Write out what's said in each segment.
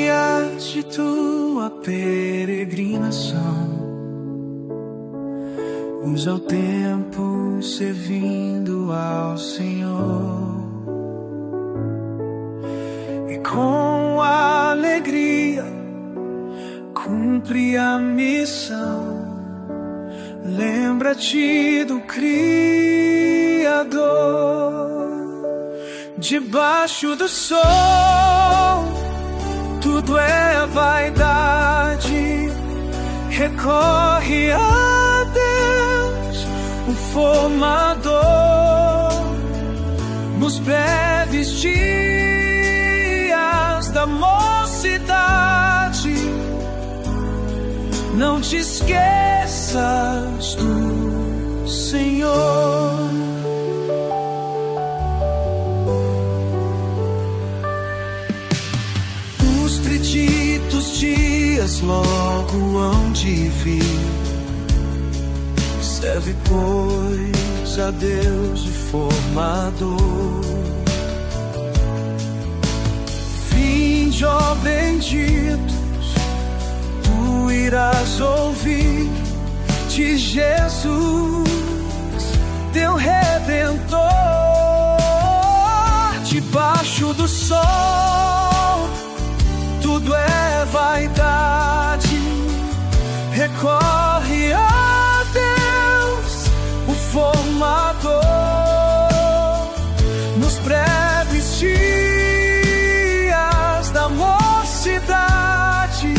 dias de tua peregrinação, usa o tempo servindo ao Senhor, e com alegria cumpre a missão. Lembra-te do Criador. Debaixo do sol tudo é vaidade, recorre a Deus, o formador. Nos breves dias da mocidade, não te esqueças do Senhor. Os benditos dias logo hão de vir. Serve, pois, a Deus o formador. Vinde, ó benditos, tu irás ouvir de Jesus, teu Redentor. Debaixo do sol tudo é vaidade, recorre a Deus, o formador. Nos breves dias da mocidade,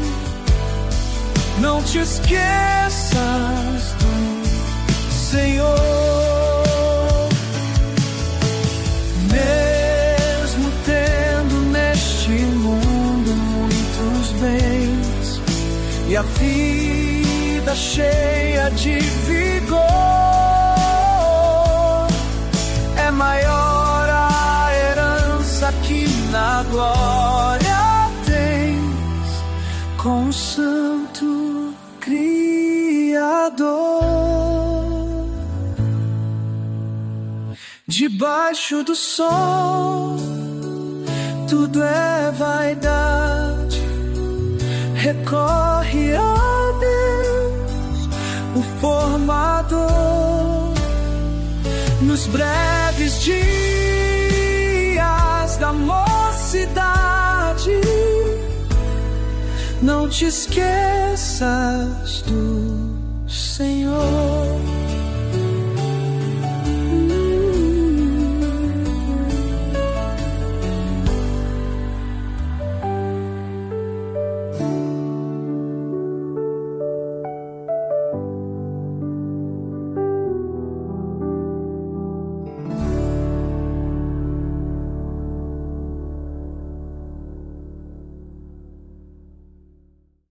não te esqueças do Senhor. Mesmo tendo neste mundo muitos bens e a vida cheia de vigor, é maior a herança que na glória tens com o Santo Criador. Debaixo do sol tudo é vaidade, recorre a Deus, o formador. Nos breves dias da mocidade, não te esqueças do Senhor.